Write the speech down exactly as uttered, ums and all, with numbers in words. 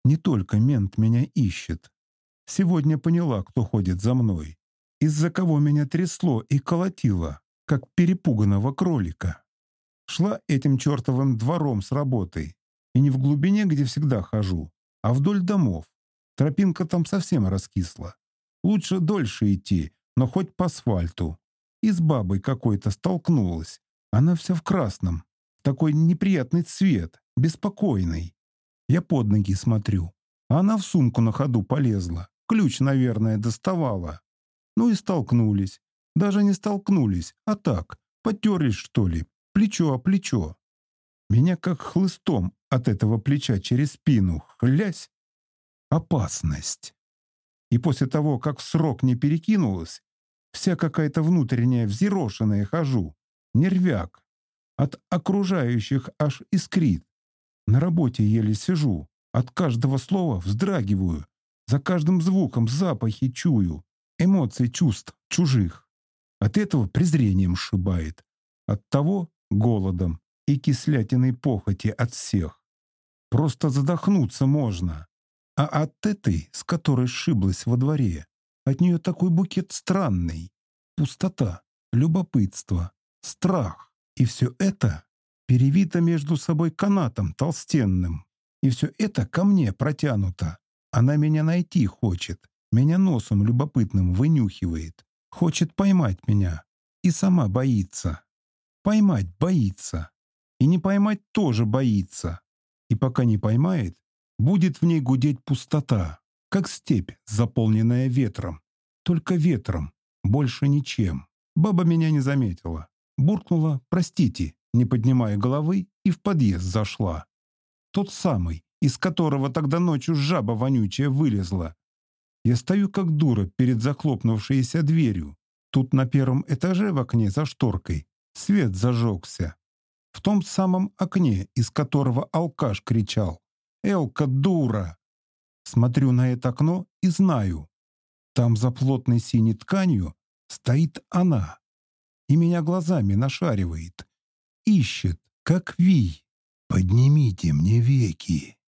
Не только мент меня ищет. Сегодня поняла, кто ходит за мной, из-за кого меня трясло и колотило, как перепуганного кролика. Шла этим чертовым двором с работы, и не в глубине, где всегда хожу, а вдоль домов. Тропинка там совсем раскисла. Лучше дольше идти, но хоть по асфальту. И с бабой какой-то столкнулась. Она вся в красном. Такой неприятный цвет, беспокойный. Я под ноги смотрю, а она в сумку на ходу полезла. Ключ, наверное, доставала. Ну и столкнулись. Даже не столкнулись, а так, потерлись, что ли, плечо о плечо. Меня как хлыстом от этого плеча через спину. Хлясь! Опасность. И после того, как в срок не перекинулась, вся какая-то внутренняя взъерошенная хожу. Нервяк. От окружающих аж искрит. На работе еле сижу. От каждого слова вздрагиваю. За каждым звуком запахи чую. Эмоций чувств чужих. От этого презрением сшибает. От того голодом и кислятиной похоти от всех. Просто задохнуться можно. А от этой, с которой сшиблась во дворе, от нее такой букет странный. Пустота, любопытство, страх. И все это перевито между собой канатом толстенным. И все это ко мне протянуто. Она меня найти хочет. Меня носом любопытным вынюхивает. Хочет поймать меня. И сама боится. Поймать боится. И не поймать тоже боится. И пока не поймает, будет в ней гудеть пустота, как степь, заполненная ветром. Только ветром, больше ничем. Баба меня не заметила. Буркнула «простите», не поднимая головы, и в подъезд зашла. Тот самый, из которого тогда ночью жаба вонючая вылезла. Я стою как дура перед захлопнувшейся дверью. Тут на первом этаже в окне за шторкой свет зажегся. В том самом окне, из которого алкаш кричал: «Элка, дура!» Смотрю на это окно и знаю. Там за плотной синей тканью стоит она. И меня глазами нашаривает. Ищет, как вий. «Поднимите мне веки!»